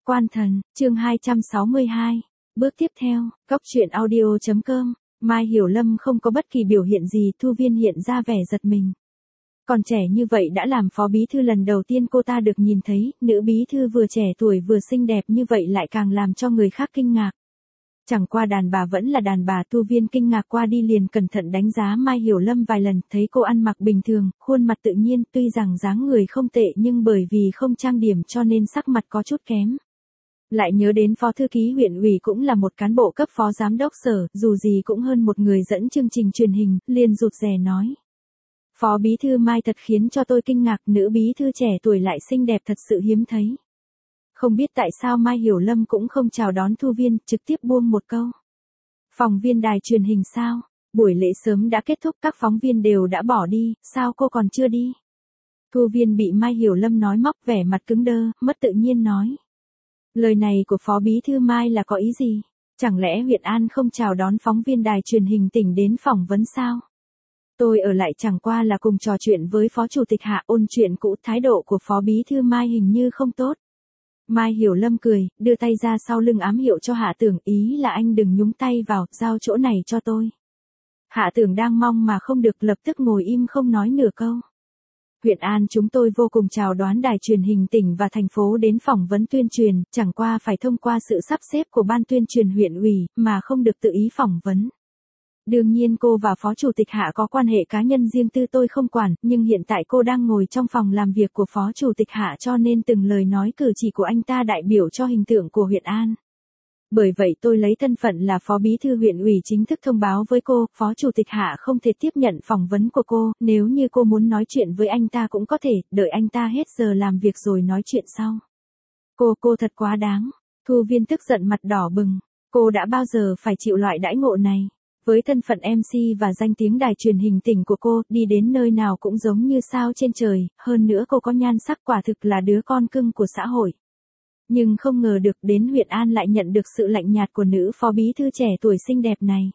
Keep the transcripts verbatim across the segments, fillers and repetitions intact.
Quan Thần, chương hai trăm sáu mươi hai. Bước tiếp theo, Cốc truyện audio chấm com. Mai Hiểu Lâm không có bất kỳ biểu hiện gì, Thu Viên hiện ra vẻ giật mình. Còn trẻ như vậy đã làm phó bí thư, lần đầu tiên cô ta được nhìn thấy, nữ bí thư vừa trẻ tuổi vừa xinh đẹp như vậy lại càng làm cho người khác kinh ngạc. Chẳng qua đàn bà vẫn là đàn bà, Thu Viên kinh ngạc qua đi liền cẩn thận đánh giá Mai Hiểu Lâm vài lần, thấy cô ăn mặc bình thường, khuôn mặt tự nhiên, tuy rằng dáng người không tệ nhưng bởi vì không trang điểm cho nên sắc mặt có chút kém. Lại nhớ đến phó thư ký huyện ủy cũng là một cán bộ cấp phó giám đốc sở, dù gì cũng hơn một người dẫn chương trình truyền hình, liền rụt rè nói. Phó bí thư Mai thật khiến cho tôi kinh ngạc, nữ bí thư trẻ tuổi lại xinh đẹp thật sự hiếm thấy. Không biết tại sao Mai Hiểu Lâm cũng không chào đón Thu Viên, trực tiếp buông một câu. Phóng viên đài truyền hình sao? Buổi lễ sớm đã kết thúc, các phóng viên đều đã bỏ đi, sao cô còn chưa đi? Thu Viên bị Mai Hiểu Lâm nói móc, vẻ mặt cứng đơ, mất tự nhiên nói. Lời này của phó bí thư Mai là có ý gì? Chẳng lẽ huyện An không chào đón phóng viên đài truyền hình tỉnh đến phỏng vấn sao? Tôi ở lại chẳng qua là cùng trò chuyện với phó chủ tịch Hạ, ôn chuyện cũ, thái độ của phó bí thư Mai hình như không tốt. Mai Hiểu Lâm cười, đưa tay ra sau lưng ám hiệu cho Hạ Tưởng, ý là anh đừng nhúng tay vào, giao chỗ này cho tôi. Hạ Tưởng đang mong mà không được, lập tức ngồi im không nói nửa câu. Huyện An chúng tôi vô cùng chào đón đài truyền hình tỉnh và thành phố đến phỏng vấn tuyên truyền, chẳng qua phải thông qua sự sắp xếp của ban tuyên truyền huyện ủy, mà không được tự ý phỏng vấn. Đương nhiên cô và phó chủ tịch Hạ có quan hệ cá nhân riêng tư tôi không quản, nhưng hiện tại cô đang ngồi trong phòng làm việc của phó chủ tịch Hạ cho nên từng lời nói cử chỉ của anh ta đại biểu cho hình tượng của huyện An. Bởi vậy tôi lấy thân phận là phó bí thư huyện ủy chính thức thông báo với cô, phó chủ tịch Hạ không thể tiếp nhận phỏng vấn của cô, nếu như cô muốn nói chuyện với anh ta cũng có thể, đợi anh ta hết giờ làm việc rồi nói chuyện sau. Cô, cô thật quá đáng. Thu Viên tức giận mặt đỏ bừng. Cô đã bao giờ phải chịu loại đãi ngộ này? Với thân phận em xê và danh tiếng đài truyền hình tỉnh của cô, đi đến nơi nào cũng giống như sao trên trời, hơn nữa cô có nhan sắc, quả thực là đứa con cưng của xã hội. Nhưng không ngờ được đến huyện An lại nhận được sự lạnh nhạt của nữ phó bí thư trẻ tuổi xinh đẹp này.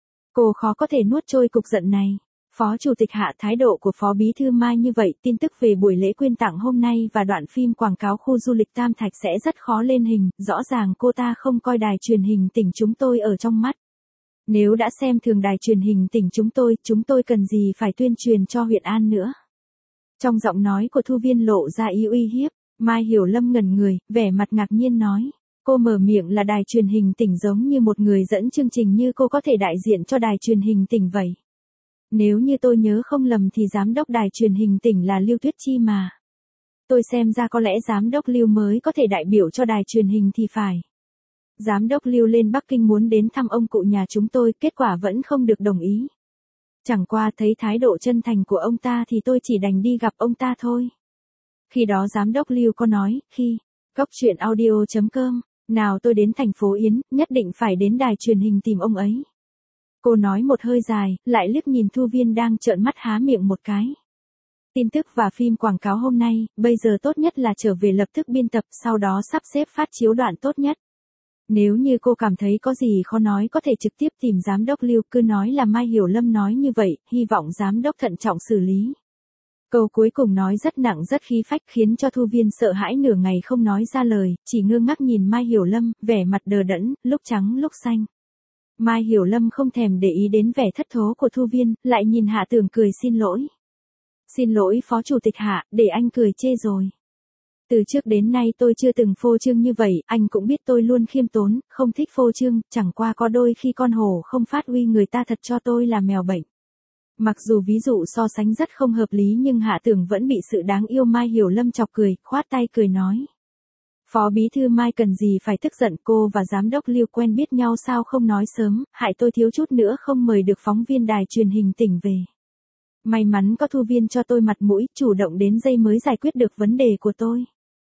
Cô khó có thể nuốt trôi cục giận này. Phó chủ tịch Hạ, thái độ của phó bí thư Mai như vậy, tin tức về buổi lễ quyên tặng hôm nay và đoạn phim quảng cáo khu du lịch Tam Thạch sẽ rất khó lên hình, rõ ràng cô ta không coi đài truyền hình tỉnh chúng tôi ở trong mắt. Nếu đã xem thường đài truyền hình tỉnh chúng tôi, chúng tôi cần gì phải tuyên truyền cho huyện An nữa. Trong giọng nói của Thu Viên lộ ra ý uy hiếp, Mai Hiểu Lâm ngẩn người, vẻ mặt ngạc nhiên nói. Cô mở miệng là đài truyền hình tỉnh, giống như một người dẫn chương trình như cô có thể đại diện cho đài truyền hình tỉnh vậy. Nếu như tôi nhớ không lầm thì giám đốc đài truyền hình tỉnh là Lưu Tuyết Chi mà. Tôi xem ra có lẽ giám đốc Lưu mới có thể đại biểu cho đài truyền hình thì phải. Giám đốc Lưu lên Bắc Kinh muốn đến thăm ông cụ nhà chúng tôi, kết quả vẫn không được đồng ý. Chẳng qua thấy thái độ chân thành của ông ta thì tôi chỉ đành đi gặp ông ta thôi. Khi đó giám đốc Lưu có nói, khi, Cốc truyện audio chấm com, nào tôi đến thành phố Yến, nhất định phải đến đài truyền hình tìm ông ấy. Cô nói một hơi dài, lại liếc nhìn Thu Viên đang trợn mắt há miệng một cái. Tin tức và phim quảng cáo hôm nay, bây giờ tốt nhất là trở về lập tức biên tập, sau đó sắp xếp phát chiếu đoạn tốt nhất. Nếu như cô cảm thấy có gì khó nói có thể trực tiếp tìm giám đốc Lưu, cứ nói là Mai Hiểu Lâm nói như vậy, hy vọng giám đốc thận trọng xử lý. Câu cuối cùng nói rất nặng rất khí phách, khiến cho Thu Viên sợ hãi nửa ngày không nói ra lời, chỉ ngơ ngác nhìn Mai Hiểu Lâm, vẻ mặt đờ đẫn, lúc trắng lúc xanh. Mai Hiểu Lâm không thèm để ý đến vẻ thất thố của Thu Viên, lại nhìn Hạ Tưởng cười xin lỗi. Xin lỗi phó chủ tịch Hạ, để anh cười chê rồi. Từ trước đến nay tôi chưa từng phô trương như vậy, anh cũng biết tôi luôn khiêm tốn, không thích phô trương, chẳng qua có đôi khi con hổ không phát uy người ta thật cho tôi là mèo bệnh. Mặc dù ví dụ so sánh rất không hợp lý nhưng Hạ Tưởng vẫn bị sự đáng yêu Mai Hiểu Lâm chọc cười, khoát tay cười nói. Phó bí thư Mai cần gì phải tức giận, cô và giám đốc Lưu quen biết nhau sao không nói sớm, hại tôi thiếu chút nữa không mời được phóng viên đài truyền hình tỉnh về. May mắn có Thu Viên cho tôi mặt mũi, chủ động đến giây mới giải quyết được vấn đề của tôi.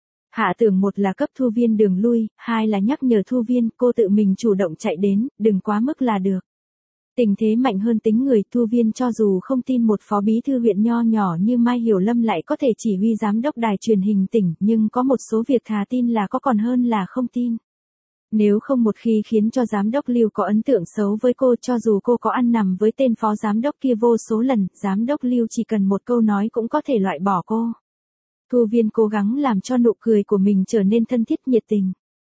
Hạ Tưởng một là cấp Thu Viên đường lui, hai là nhắc nhở Thu Viên cô tự mình chủ động chạy đến, đừng quá mức là được. Tình thế mạnh hơn tính người, Thu Viên cho dù không tin một phó bí thư huyện nho nhỏ như Mai Hiểu Lâm lại có thể chỉ huy giám đốc đài truyền hình tỉnh, nhưng có một số việc thà tin là có còn hơn là không tin. Nếu không một khi khiến cho giám đốc Lưu có ấn tượng xấu với cô, cho dù cô có ăn nằm với tên phó giám đốc kia vô số lần, giám đốc Lưu chỉ cần một câu nói cũng có thể loại bỏ cô. Thu Viên cố gắng làm cho nụ cười của mình trở nên thân thiết nhiệt tình.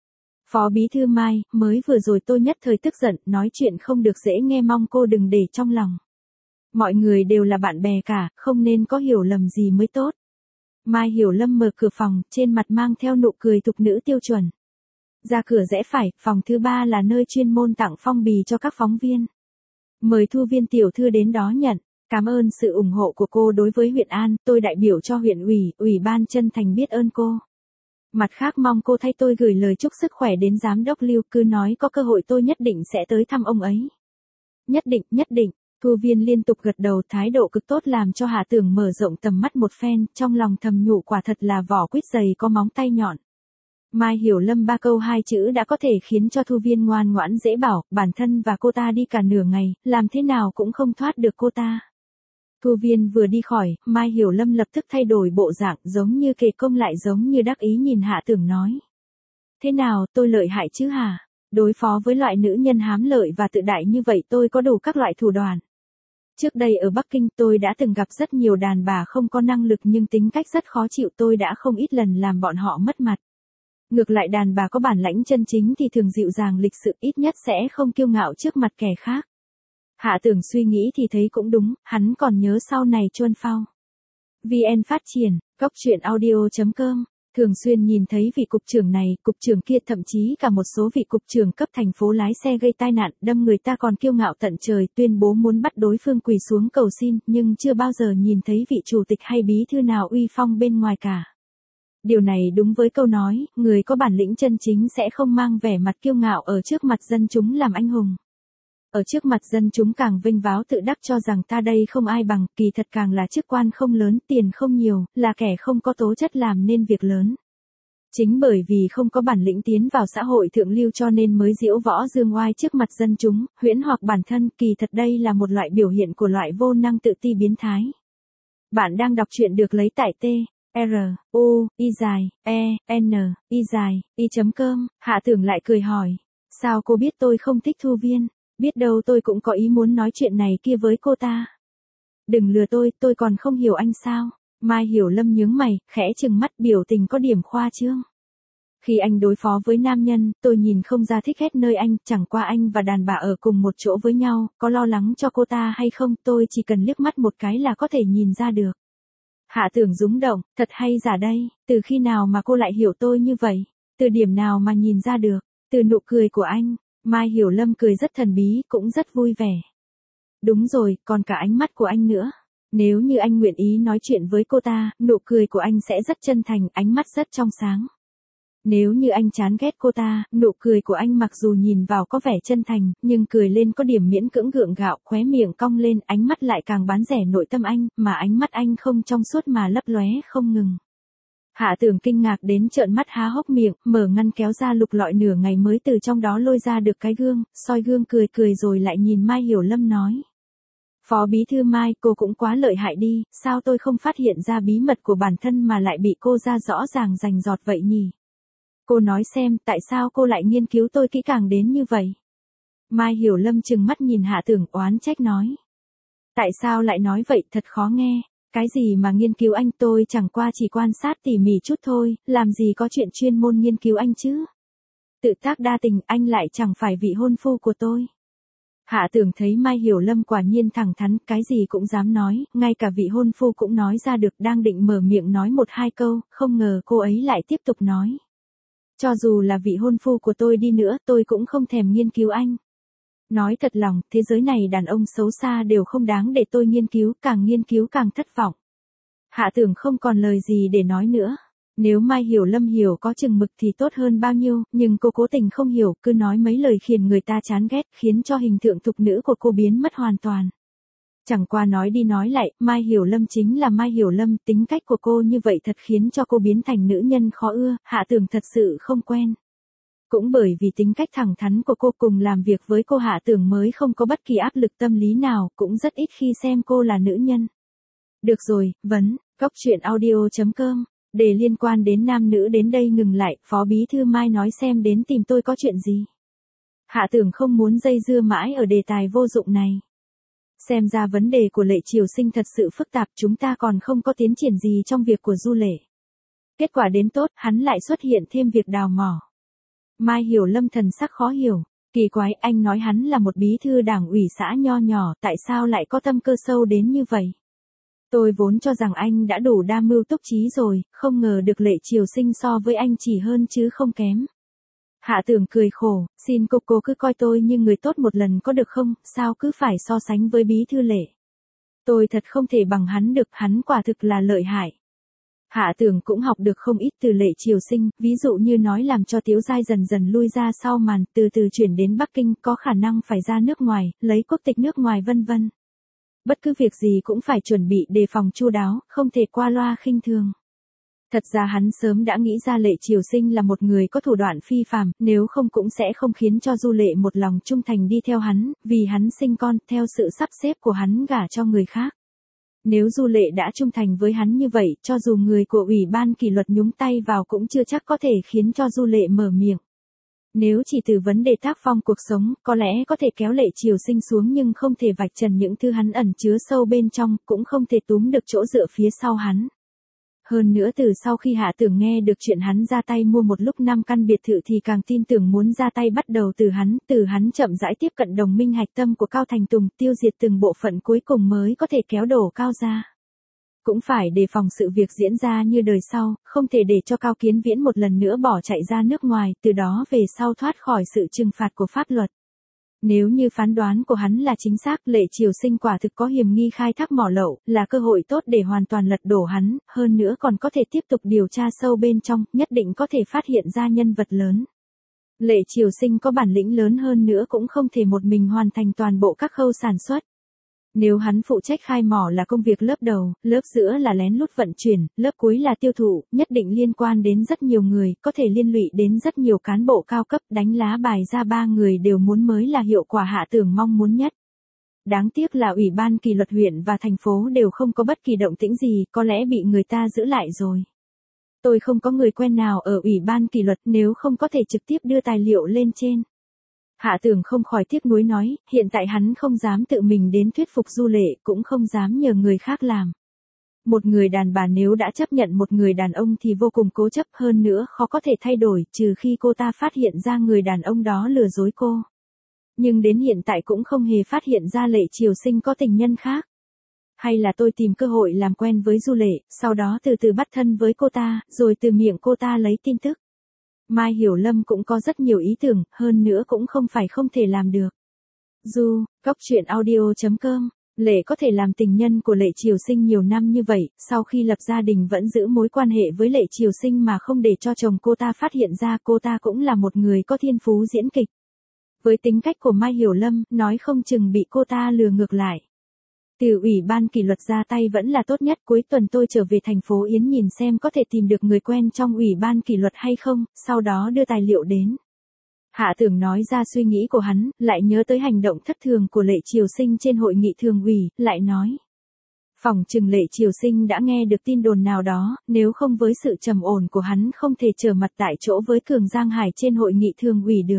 Phó Bí thư Mai, mới vừa rồi tôi nhất thời tức giận, nói chuyện không được dễ nghe, mong cô đừng để trong lòng. Mọi người đều là bạn bè cả, không nên có hiểu lầm gì mới tốt. Mai Hiểu Lâm mở cửa phòng, trên mặt mang theo nụ cười thục nữ tiêu chuẩn. Ra cửa rẽ phải, phòng thứ ba là nơi chuyên môn tặng phong bì cho các phóng viên. Mời Thu Viên tiểu thư đến đó nhận. Cảm ơn sự ủng hộ của cô đối với huyện An, tôi đại biểu cho huyện ủy, ủy ban chân thành biết ơn cô. Mặt khác mong cô thay tôi gửi lời chúc sức khỏe đến giám đốc Lưu, cứ nói có cơ hội tôi nhất định sẽ tới thăm ông ấy. Nhất định, nhất định. Thu Viên liên tục gật đầu, thái độ cực tốt làm cho Hạ Tưởng mở rộng tầm mắt một phen, trong lòng thầm nhủ quả thật là vỏ quýt dày có móng tay nhọn. Mai Hiểu Lâm ba câu hai chữ đã có thể khiến cho Thu Viên ngoan ngoãn dễ bảo, bản thân và cô ta đi cả nửa ngày, làm thế nào cũng không thoát được cô ta. Thu Viên vừa đi khỏi, Mai Hiểu Lâm lập tức thay đổi bộ dạng, giống như kề công lại giống như đắc ý nhìn Hạ Tưởng nói. Thế nào, tôi lợi hại chứ hả? Đối phó với loại nữ nhân hám lợi và tự đại như vậy tôi có đủ các loại thủ đoạn. Trước đây ở Bắc Kinh tôi đã từng gặp rất nhiều đàn bà không có năng lực nhưng tính cách rất khó chịu, tôi đã không ít lần làm bọn họ mất mặt. Ngược lại đàn bà có bản lãnh chân chính thì thường dịu dàng lịch sự, ít nhất sẽ không kiêu ngạo trước mặt kẻ khác. Hạ Tưởng suy nghĩ thì thấy cũng đúng, hắn còn nhớ sau này Chuân Phao. vê en phát triển, góc truyện audio chấm com, thường xuyên nhìn thấy vị cục trưởng này, cục trưởng kia, thậm chí cả một số vị cục trưởng cấp thành phố lái xe gây tai nạn, đâm người ta còn kiêu ngạo tận trời, tuyên bố muốn bắt đối phương quỳ xuống cầu xin, nhưng chưa bao giờ nhìn thấy vị chủ tịch hay bí thư nào uy phong bên ngoài cả. Điều này đúng với câu nói, người có bản lĩnh chân chính sẽ không mang vẻ mặt kiêu ngạo ở trước mặt dân chúng làm anh hùng. Ở trước mặt dân chúng càng vênh váo tự đắc cho rằng ta đây không ai bằng, kỳ thật càng là chức quan không lớn, tiền không nhiều, là kẻ không có tố chất làm nên việc lớn. Chính bởi vì không có bản lĩnh tiến vào xã hội thượng lưu cho nên mới diễu võ dương oai trước mặt dân chúng, huyễn hoặc bản thân, kỳ thật đây là một loại biểu hiện của loại vô năng tự ti biến thái. Bạn đang đọc truyện được lấy tại T. R, U, I dài, E, N, I dài, I chấm com, Hạ Tưởng lại cười hỏi. Sao cô biết tôi không thích Thu Viên? Biết đâu tôi cũng có ý muốn nói chuyện này kia với cô ta. Đừng lừa tôi, tôi còn không hiểu anh sao? Mai Hiểu Lâm nhướng mày, khẽ trừng mắt, biểu tình có điểm khoa trương. Khi anh đối phó với nam nhân, tôi nhìn không ra thích ghét nơi anh, chẳng qua anh và đàn bà ở cùng một chỗ với nhau, có lo lắng cho cô ta hay không, tôi chỉ cần liếc mắt một cái là có thể nhìn ra được. Hạ Tưởng rúng động, thật hay giả đây, từ khi nào mà cô lại hiểu tôi như vậy? Từ điểm nào mà nhìn ra được? Từ nụ cười của anh. Mai Hiểu Lâm cười rất thần bí, cũng rất vui vẻ. Đúng rồi, còn cả ánh mắt của anh nữa. Nếu như anh nguyện ý nói chuyện với cô ta, nụ cười của anh sẽ rất chân thành, ánh mắt rất trong sáng. Nếu như anh chán ghét cô ta, nụ cười của anh mặc dù nhìn vào có vẻ chân thành, nhưng cười lên có điểm miễn cưỡng gượng gạo, khóe miệng cong lên, ánh mắt lại càng bán rẻ nội tâm anh, mà ánh mắt anh không trong suốt mà lấp lóe không ngừng. Hạ Tưởng kinh ngạc đến trợn mắt há hốc miệng, mở ngăn kéo ra lục lọi nửa ngày mới từ trong đó lôi ra được cái gương, soi gương cười cười rồi lại nhìn Mai Hiểu Lâm nói. Phó Bí thư Mai, cô cũng quá lợi hại đi, sao tôi không phát hiện ra bí mật của bản thân mà lại bị cô ra rõ ràng rành rọt vậy nhỉ? Cô nói xem, tại sao cô lại nghiên cứu tôi kỹ càng đến như vậy? Mai Hiểu Lâm trừng mắt nhìn Hạ Tưởng oán trách nói. Tại sao lại nói vậy, thật khó nghe. Cái gì mà nghiên cứu anh, tôi chẳng qua chỉ quan sát tỉ mỉ chút thôi, làm gì có chuyện chuyên môn nghiên cứu anh chứ? Tự tác đa tình, anh lại chẳng phải vị hôn phu của tôi. Hạ Tưởng thấy Mai Hiểu Lâm quả nhiên thẳng thắn, cái gì cũng dám nói, ngay cả vị hôn phu cũng nói ra được, đang định mở miệng nói một hai câu, không ngờ cô ấy lại tiếp tục nói. Cho dù là vị hôn phu của tôi đi nữa, tôi cũng không thèm nghiên cứu anh. Nói thật lòng, thế giới này đàn ông xấu xa đều không đáng để tôi nghiên cứu, càng nghiên cứu càng thất vọng. Hạ Tưởng không còn lời gì để nói nữa. Nếu Mai Hiểu Lâm hiểu có chừng mực thì tốt hơn bao nhiêu, nhưng cô cố tình không hiểu, cứ nói mấy lời khiến người ta chán ghét, khiến cho hình tượng thục nữ của cô biến mất hoàn toàn. Chẳng qua nói đi nói lại, Mai Hiểu Lâm chính là Mai Hiểu Lâm, tính cách của cô như vậy thật khiến cho cô biến thành nữ nhân khó ưa, Hạ Tưởng thật sự không quen. Cũng bởi vì tính cách thẳng thắn của cô, cùng làm việc với cô Hạ Tưởng mới không có bất kỳ áp lực tâm lý nào, cũng rất ít khi xem cô là nữ nhân. Được rồi, vấn, góc truyện audio chấm com, để liên quan đến nam nữ đến đây ngừng lại, Phó Bí thư Mai nói xem đến tìm tôi có chuyện gì. Hạ Tưởng không muốn dây dưa mãi ở đề tài vô dụng này. Xem ra vấn đề của Lệ Triều Sinh thật sự phức tạp, chúng ta còn không có tiến triển gì trong việc của Du Lệ. Kết quả đến tốt, hắn lại xuất hiện thêm việc đào mỏ. Mai Hiểu Lâm thần sắc khó hiểu, kỳ quái, anh nói hắn là một bí thư đảng ủy xã nho nhỏ, tại sao lại có tâm cơ sâu đến như vậy? Tôi vốn cho rằng anh đã đủ đa mưu túc trí rồi, không ngờ được Lệ Triều Sinh so với anh chỉ hơn chứ không kém. Hạ Tưởng cười khổ, xin cô cô cứ coi tôi như người tốt một lần có được không, sao cứ phải so sánh với bí thư Lệ. Tôi thật không thể bằng hắn được, hắn quả thực là lợi hại. Hạ Tưởng cũng học được không ít từ Lệ Triều Sinh, ví dụ như nói làm cho Tiếu Giai dần dần lui ra sau màn, từ từ chuyển đến Bắc Kinh, có khả năng phải ra nước ngoài, lấy quốc tịch nước ngoài vân vân. Bất cứ việc gì cũng phải chuẩn bị đề phòng chu đáo, không thể qua loa khinh thường. Thật ra hắn sớm đã nghĩ ra Lệ Triều Sinh là một người có thủ đoạn phi phàm, nếu không cũng sẽ không khiến cho Du Lệ một lòng trung thành đi theo hắn, vì hắn sinh con, theo sự sắp xếp của hắn gả cho người khác. Nếu Du Lệ đã trung thành với hắn như vậy, cho dù người của Ủy ban kỷ luật nhúng tay vào cũng chưa chắc có thể khiến cho Du Lệ mở miệng. Nếu chỉ từ vấn đề tác phong cuộc sống, có lẽ có thể kéo Lệ Triều Sinh xuống nhưng không thể vạch trần những thứ hắn ẩn chứa sâu bên trong, cũng không thể túm được chỗ dựa phía sau hắn. Hơn nữa từ sau khi Hạ Tưởng nghe được chuyện hắn ra tay mua một lúc năm căn biệt thự thì càng tin tưởng muốn ra tay bắt đầu từ hắn, từ hắn chậm rãi tiếp cận đồng minh hạch tâm của Cao Thành Tùng, tiêu diệt từng bộ phận cuối cùng mới có thể kéo đổ Cao ra. Cũng phải đề phòng sự việc diễn ra như đời sau, không thể để cho Cao Kiến Viễn một lần nữa bỏ chạy ra nước ngoài, từ đó về sau thoát khỏi sự trừng phạt của pháp luật. Nếu như phán đoán của hắn là chính xác, Lệ Triều Sinh quả thực có hiểm nghi khai thác mỏ lậu, là cơ hội tốt để hoàn toàn lật đổ hắn, hơn nữa còn có thể tiếp tục điều tra sâu bên trong, nhất định có thể phát hiện ra nhân vật lớn. Lệ Triều Sinh có bản lĩnh lớn hơn nữa cũng không thể một mình hoàn thành toàn bộ các khâu sản xuất. Nếu hắn phụ trách khai mỏ là công việc lớp đầu, lớp giữa là lén lút vận chuyển, lớp cuối là tiêu thụ, nhất định liên quan đến rất nhiều người, có thể liên lụy đến rất nhiều cán bộ cao cấp, đánh lá bài ra ba người đều muốn mới là hiệu quả Hạ Tưởng mong muốn nhất. Đáng tiếc là Ủy ban kỷ luật huyện và thành phố đều không có bất kỳ động tĩnh gì, có lẽ bị người ta giữ lại rồi. Tôi không có người quen nào ở Ủy ban kỷ luật, nếu không có thể trực tiếp đưa tài liệu lên trên. Hạ Tưởng không khỏi tiếc nuối nói, hiện tại hắn không dám tự mình đến thuyết phục Du Lệ, cũng không dám nhờ người khác làm. Một người đàn bà nếu đã chấp nhận một người đàn ông thì vô cùng cố chấp, hơn nữa khó có thể thay đổi, trừ khi cô ta phát hiện ra người đàn ông đó lừa dối cô. Nhưng đến hiện tại cũng không hề phát hiện ra Lệ Triều Sinh có tình nhân khác. Hay là tôi tìm cơ hội làm quen với Du Lệ, sau đó từ từ bắt thân với cô ta, rồi từ miệng cô ta lấy tin tức. Mai Hiểu Lâm cũng có rất nhiều ý tưởng, hơn nữa cũng không phải không thể làm được. Du, Cóc Truyện Audio chấm com, Lệ có thể làm tình nhân của Lệ Triều Sinh nhiều năm như vậy, sau khi lập gia đình vẫn giữ mối quan hệ với Lệ Triều Sinh mà không để cho chồng cô ta phát hiện ra, cô ta cũng là một người có thiên phú diễn kịch. Với tính cách của Mai Hiểu Lâm, nói không chừng bị cô ta lừa ngược lại. Từ Ủy ban kỷ luật ra tay vẫn là tốt nhất, cuối tuần tôi trở về thành phố Yến nhìn xem có thể tìm được người quen trong Ủy ban kỷ luật hay không, sau đó đưa tài liệu đến. Hạ Tưởng nói ra suy nghĩ của hắn, lại nhớ tới hành động thất thường của Lệ Triều Sinh trên hội nghị thường ủy, lại nói. Phỏng chừng Lệ Triều Sinh đã nghe được tin đồn nào đó, nếu không với sự trầm ổn của hắn không thể trở mặt tại chỗ với Cường Giang Hải trên hội nghị thường ủy được.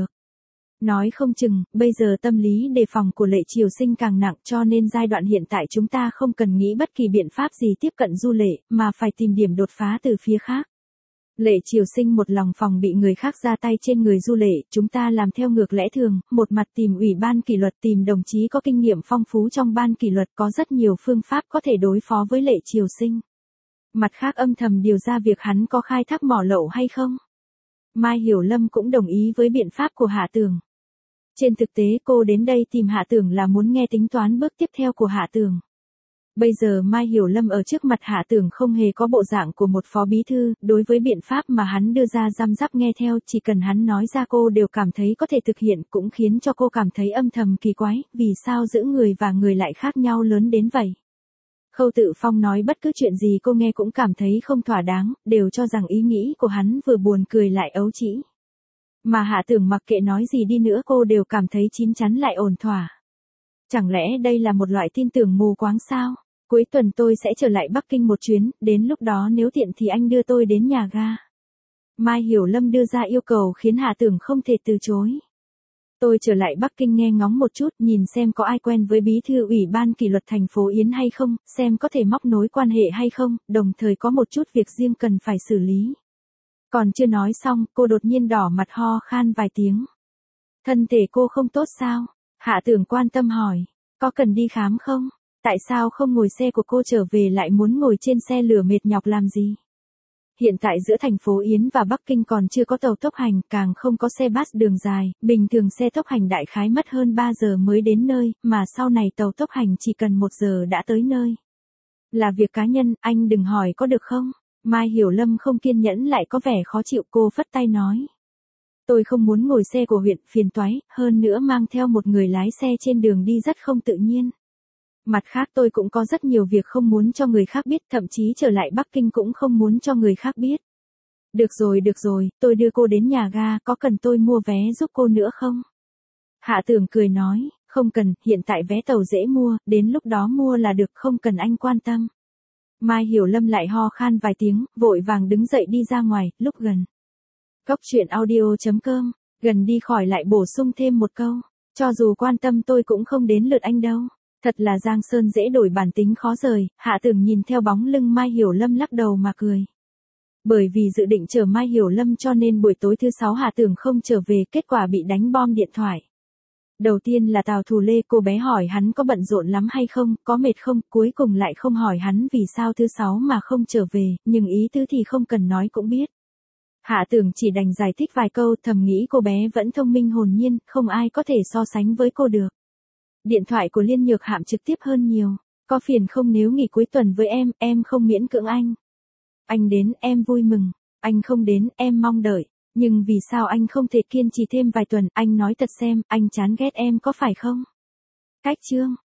Nói không chừng, bây giờ tâm lý đề phòng của Lệ Triều Sinh càng nặng, cho nên giai đoạn hiện tại chúng ta không cần nghĩ bất kỳ biện pháp gì tiếp cận Du Lệ, mà phải tìm điểm đột phá từ phía khác. Lệ Triều Sinh một lòng phòng bị người khác ra tay trên người Du Lệ, chúng ta làm theo ngược lẽ thường, một mặt tìm Ủy ban kỷ luật, tìm đồng chí có kinh nghiệm phong phú trong ban kỷ luật, có rất nhiều phương pháp có thể đối phó với Lệ Triều Sinh. Mặt khác âm thầm điều ra việc hắn có khai thác mỏ lậu hay không. Mai Hiểu Lâm cũng đồng ý với biện pháp của Hạ Tưởng. Trên thực tế cô đến đây tìm Hạ Tưởng là muốn nghe tính toán bước tiếp theo của Hạ Tưởng. Bây giờ Mai Hiểu Lâm ở trước mặt Hạ Tưởng không hề có bộ dạng của một phó bí thư, đối với biện pháp mà hắn đưa ra răm rắp nghe theo, chỉ cần hắn nói ra cô đều cảm thấy có thể thực hiện, cũng khiến cho cô cảm thấy âm thầm kỳ quái, vì sao giữa người và người lại khác nhau lớn đến vậy. Khâu Tự Phong nói bất cứ chuyện gì cô nghe cũng cảm thấy không thỏa đáng, đều cho rằng ý nghĩ của hắn vừa buồn cười lại ấu trĩ. Mà Hạ Tưởng mặc kệ nói gì đi nữa cô đều cảm thấy chín chắn lại ổn thỏa. Chẳng lẽ đây là một loại tin tưởng mù quáng sao? Cuối tuần tôi sẽ trở lại Bắc Kinh một chuyến, đến lúc đó nếu tiện thì anh đưa tôi đến nhà ga. Mai Hiểu Lâm đưa ra yêu cầu khiến Hạ Tưởng không thể từ chối. Tôi trở lại Bắc Kinh nghe ngóng một chút, nhìn xem có ai quen với bí thư Ủy ban kỷ luật thành phố Yến hay không, xem có thể móc nối quan hệ hay không, đồng thời có một chút việc riêng cần phải xử lý. Còn chưa nói xong, cô đột nhiên đỏ mặt ho khan vài tiếng. Thân thể cô không tốt sao? Hạ Tưởng quan tâm hỏi. Có cần đi khám không? Tại sao không ngồi xe của cô trở về lại muốn ngồi trên xe lửa mệt nhọc làm gì? Hiện tại giữa thành phố Yến và Bắc Kinh còn chưa có tàu tốc hành, càng không có xe bus đường dài, bình thường xe tốc hành đại khái mất hơn ba giờ mới đến nơi, mà sau này tàu tốc hành chỉ cần một giờ đã tới nơi. Là việc cá nhân, anh đừng hỏi có được không? Mai Hiểu Lâm không kiên nhẫn lại có vẻ khó chịu, cô phất tay nói. Tôi không muốn ngồi xe của huyện, phiền toái, hơn nữa mang theo một người lái xe trên đường đi rất không tự nhiên. Mặt khác tôi cũng có rất nhiều việc không muốn cho người khác biết, thậm chí trở lại Bắc Kinh cũng không muốn cho người khác biết. Được rồi được rồi, tôi đưa cô đến nhà ga, có cần tôi mua vé giúp cô nữa không? Hạ Tưởng cười nói, không cần, hiện tại vé tàu dễ mua, đến lúc đó mua là được, không cần anh quan tâm. Mai Hiểu Lâm lại ho khan vài tiếng, vội vàng đứng dậy đi ra ngoài, lúc gần. Góc truyện audio.com, gần đi khỏi lại bổ sung thêm một câu, cho dù quan tâm tôi cũng không đến lượt anh đâu. Thật là Giang Sơn dễ đổi bản tính khó rời, Hạ Tưởng nhìn theo bóng lưng Mai Hiểu Lâm lắc đầu mà cười. Bởi vì dự định chờ Mai Hiểu Lâm cho nên buổi tối thứ sáu Hạ Tưởng không trở về, kết quả bị đánh bom điện thoại. Đầu tiên là Tào Thù Lê, cô bé hỏi hắn có bận rộn lắm hay không, có mệt không, cuối cùng lại không hỏi hắn vì sao thứ sáu mà không trở về, nhưng ý tứ thì không cần nói cũng biết. Hạ Tưởng chỉ đành giải thích vài câu, thầm nghĩ cô bé vẫn thông minh hồn nhiên, không ai có thể so sánh với cô được. Điện thoại của Liên Nhược Hạm trực tiếp hơn nhiều. Có phiền không nếu nghỉ cuối tuần với em, em không miễn cưỡng anh. Anh đến, em vui mừng. Anh không đến, em mong đợi. Nhưng vì sao anh không thể kiên trì thêm vài tuần, anh nói thật xem, anh chán ghét em có phải không? Cách chương.